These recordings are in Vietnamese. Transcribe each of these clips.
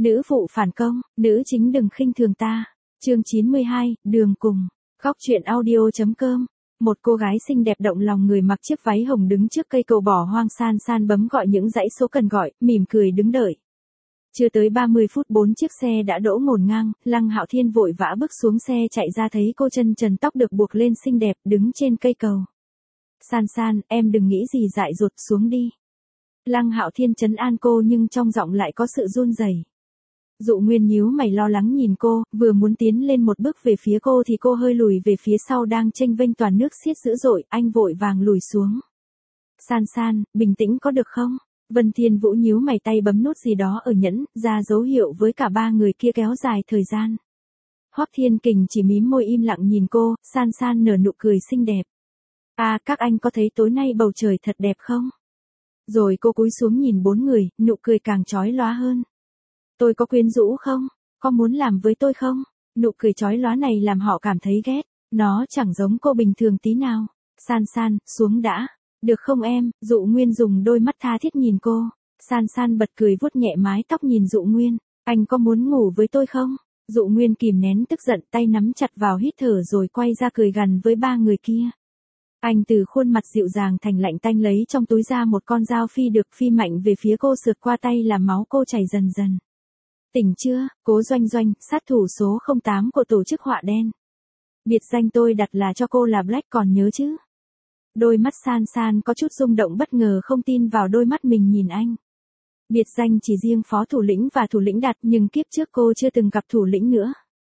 Nữ phụ phản công, nữ chính đừng khinh thường ta. Chương 92, đường cùng. Góc truyện audio.com. Một cô gái xinh đẹp động lòng người mặc chiếc váy hồng đứng trước cây cầu bỏ hoang, San San bấm gọi những dãy số cần gọi, mỉm cười đứng đợi. Chưa tới 30 phút 4 chiếc xe đã đỗ ngổn ngang, Lăng Hạo Thiên vội vã bước xuống xe chạy ra thấy cô chân trần tóc được buộc lên xinh đẹp đứng trên cây cầu. San San, em đừng nghĩ gì dại dột, xuống đi. Lăng Hạo Thiên trấn an cô nhưng trong giọng lại có sự run rẩy. Dụ Nguyên nhíu mày lo lắng nhìn cô, vừa muốn tiến lên một bước về phía cô thì cô hơi lùi về phía sau, đang chênh vênh toàn nước xiết dữ dội, anh vội vàng lùi xuống. San San, bình tĩnh có được không? Vân Thiên Vũ nhíu mày, tay bấm nút gì đó ở nhẫn, ra dấu hiệu với cả ba người kia kéo dài thời gian. Hoắc Thiên Kình chỉ mím môi im lặng nhìn cô, San San nở nụ cười xinh đẹp. À, các anh có thấy tối nay bầu trời thật đẹp không? Rồi cô cúi xuống nhìn bốn người, nụ cười càng chói lóa hơn. Tôi có quyến rũ không? Có muốn làm với tôi không? Nụ cười chói lóa này làm họ cảm thấy ghét. Nó chẳng giống cô bình thường tí nào. San San, xuống đã. Được không em? Dụ Nguyên dùng đôi mắt tha thiết nhìn cô. San San bật cười vuốt nhẹ mái tóc nhìn Dụ Nguyên. Anh có muốn ngủ với tôi không? Dụ Nguyên kìm nén tức giận, tay nắm chặt vào hít thở rồi quay ra cười gằn với ba người kia. Anh từ khuôn mặt dịu dàng thành lạnh tanh lấy trong túi ra một con dao phi được phi mạnh về phía cô, sượt qua tay làm máu cô chảy dần dần. Tỉnh chưa, Cố Doanh Doanh, sát thủ số 08 của tổ chức Họa Đen. Biệt danh tôi đặt là cho cô là Black, còn nhớ chứ? Đôi mắt San San có chút rung động, bất ngờ không tin vào đôi mắt mình nhìn anh. Biệt danh chỉ riêng phó thủ lĩnh và thủ lĩnh đặt, nhưng kiếp trước cô chưa từng gặp thủ lĩnh nữa.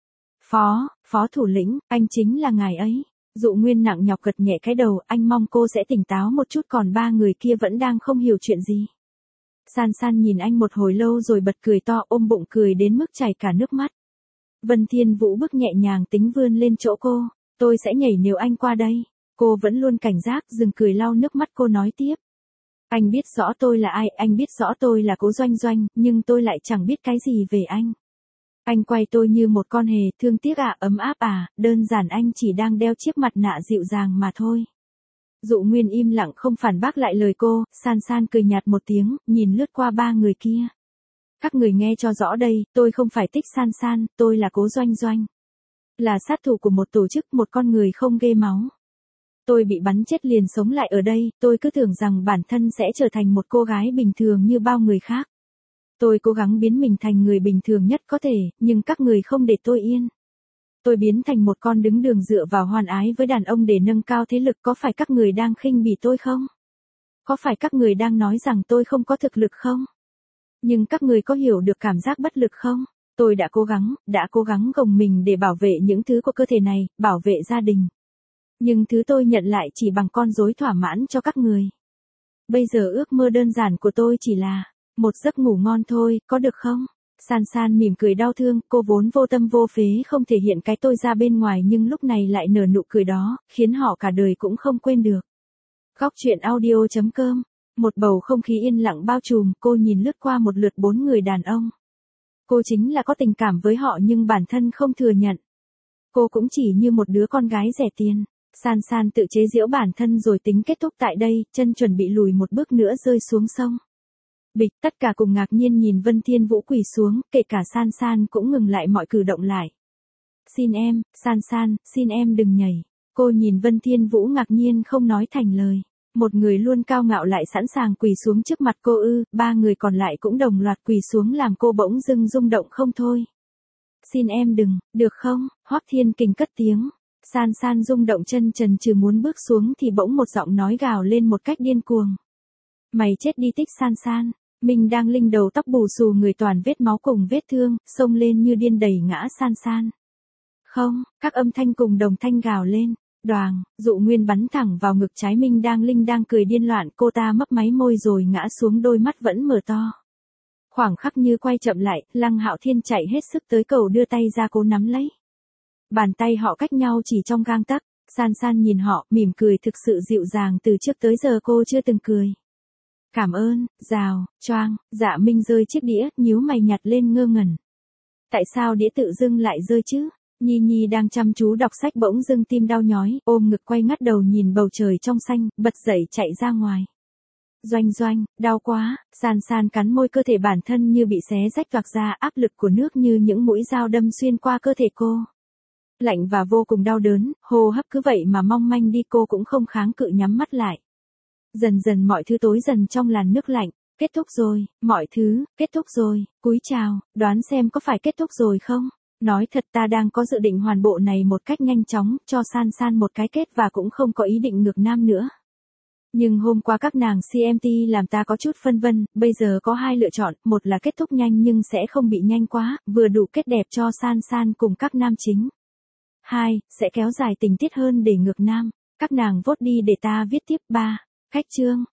Phó thủ lĩnh, anh chính là ngài ấy. Dụ Nguyên nặng nhọc gật nhẹ cái đầu, anh mong cô sẽ tỉnh táo một chút, còn ba người kia vẫn đang không hiểu chuyện gì. San San nhìn anh một hồi lâu rồi bật cười to, ôm bụng cười đến mức chảy cả nước mắt. Vân Thiên Vũ bước nhẹ nhàng tính vươn lên chỗ cô, tôi sẽ nhảy nếu anh qua đây. Cô vẫn luôn cảnh giác, dừng cười lau nước mắt, cô nói tiếp. Anh biết rõ tôi là ai, anh biết rõ tôi là Cố Doanh Doanh, nhưng tôi lại chẳng biết cái gì về anh. Anh quay tôi như một con hề, thương tiếc à, ấm áp à, đơn giản anh chỉ đang đeo chiếc mặt nạ dịu dàng mà thôi. Dụ Nguyên im lặng không phản bác lại lời cô, San San cười nhạt một tiếng, nhìn lướt qua ba người kia. Các người nghe cho rõ đây, tôi không phải thích San San, tôi là Cố Doanh Doanh. Là sát thủ của một tổ chức, một con người không ghê máu. Tôi bị bắn chết liền sống lại ở đây, tôi cứ tưởng rằng bản thân sẽ trở thành một cô gái bình thường như bao người khác. Tôi cố gắng biến mình thành người bình thường nhất có thể, nhưng các người không để tôi yên. Tôi biến thành một con đứng đường dựa vào hoan ái với đàn ông để nâng cao thế lực, có phải các người đang khinh bỉ tôi không? Có phải các người đang nói rằng tôi không có thực lực không? Nhưng các người có hiểu được cảm giác bất lực không? Tôi đã cố gắng gồng mình để bảo vệ những thứ của cơ thể này, bảo vệ gia đình. Nhưng thứ tôi nhận lại chỉ bằng con rối thỏa mãn cho các người. Bây giờ ước mơ đơn giản của tôi chỉ là một giấc ngủ ngon thôi, có được không? San San mỉm cười đau thương, cô vốn vô tâm vô phế không thể hiện cái tôi ra bên ngoài, nhưng lúc này lại nở nụ cười đó, khiến họ cả đời cũng không quên được. Góc truyện audio.com. Một bầu không khí yên lặng bao trùm, cô nhìn lướt qua một lượt bốn người đàn ông. Cô chính là có tình cảm với họ nhưng bản thân không thừa nhận. Cô cũng chỉ như một đứa con gái rẻ tiền. San San tự chế giễu bản thân rồi tính kết thúc tại đây, chân chuẩn bị lùi một bước nữa rơi xuống sông. Bịch, tất cả cùng ngạc nhiên nhìn Vân Thiên Vũ quỳ xuống, kể cả San San cũng ngừng lại mọi cử động lại. Xin em, San San, xin em đừng nhảy. Cô nhìn Vân Thiên Vũ ngạc nhiên không nói thành lời. Một người luôn cao ngạo lại sẵn sàng quỳ xuống trước mặt cô ư? Ba người còn lại cũng đồng loạt quỳ xuống làm cô bỗng dưng rung động không thôi. Xin em đừng, được không? Hoắc Thiên Kình cất tiếng. San San rung động chân trần trừ muốn bước xuống thì bỗng một giọng nói gào lên một cách điên cuồng. Mày chết đi Tích San San. Mình đang linh đầu tóc bù xù, người toàn vết máu cùng vết thương, xông lên như điên đẩy ngã San San. Không, các âm thanh cùng đồng thanh gào lên. Đoàng, Dụ Nguyên bắn thẳng vào ngực trái Minh đang cười điên loạn, cô ta mấp máy môi rồi ngã xuống, đôi mắt vẫn mở to. Khoảng khắc như quay chậm lại, Lăng Hạo Thiên chạy hết sức tới cầu đưa tay ra cố nắm lấy. Bàn tay họ cách nhau chỉ trong gang tấc. San San nhìn họ, mỉm cười thực sự dịu dàng, từ trước tới giờ cô chưa từng cười. Cảm ơn, rào, choang, Dạ Minh rơi chiếc đĩa, nhíu mày nhặt lên ngơ ngẩn. Tại sao đĩa tự dưng lại rơi chứ? Nhi Nhi đang chăm chú đọc sách bỗng dưng tim đau nhói, ôm ngực quay ngắt đầu nhìn bầu trời trong xanh, bật dậy chạy ra ngoài. Doanh doanh, đau quá, san san cắn môi, cơ thể bản thân như bị xé rách toạc ra, áp lực của nước như những mũi dao đâm xuyên qua cơ thể cô. Lạnh và vô cùng đau đớn, hô hấp cứ vậy mà mong manh đi, cô cũng không kháng cự, nhắm mắt lại. Dần dần mọi thứ tối dần trong làn nước lạnh. Kết thúc rồi, mọi thứ, kết thúc rồi, cúi chào, đoán xem có phải kết thúc rồi không? Nói thật, ta đang có dự định hoàn bộ này một cách nhanh chóng, cho san san một cái kết và cũng không có ý định ngược nam nữa. Nhưng hôm qua các nàng CMT làm ta có chút phân vân, bây giờ có hai lựa chọn, một là kết thúc nhanh nhưng sẽ không bị nhanh quá, vừa đủ kết đẹp cho san san cùng các nam chính. Hai, sẽ kéo dài tình tiết hơn để ngược nam. Các nàng vote đi để ta viết tiếp. 3. Khách chương.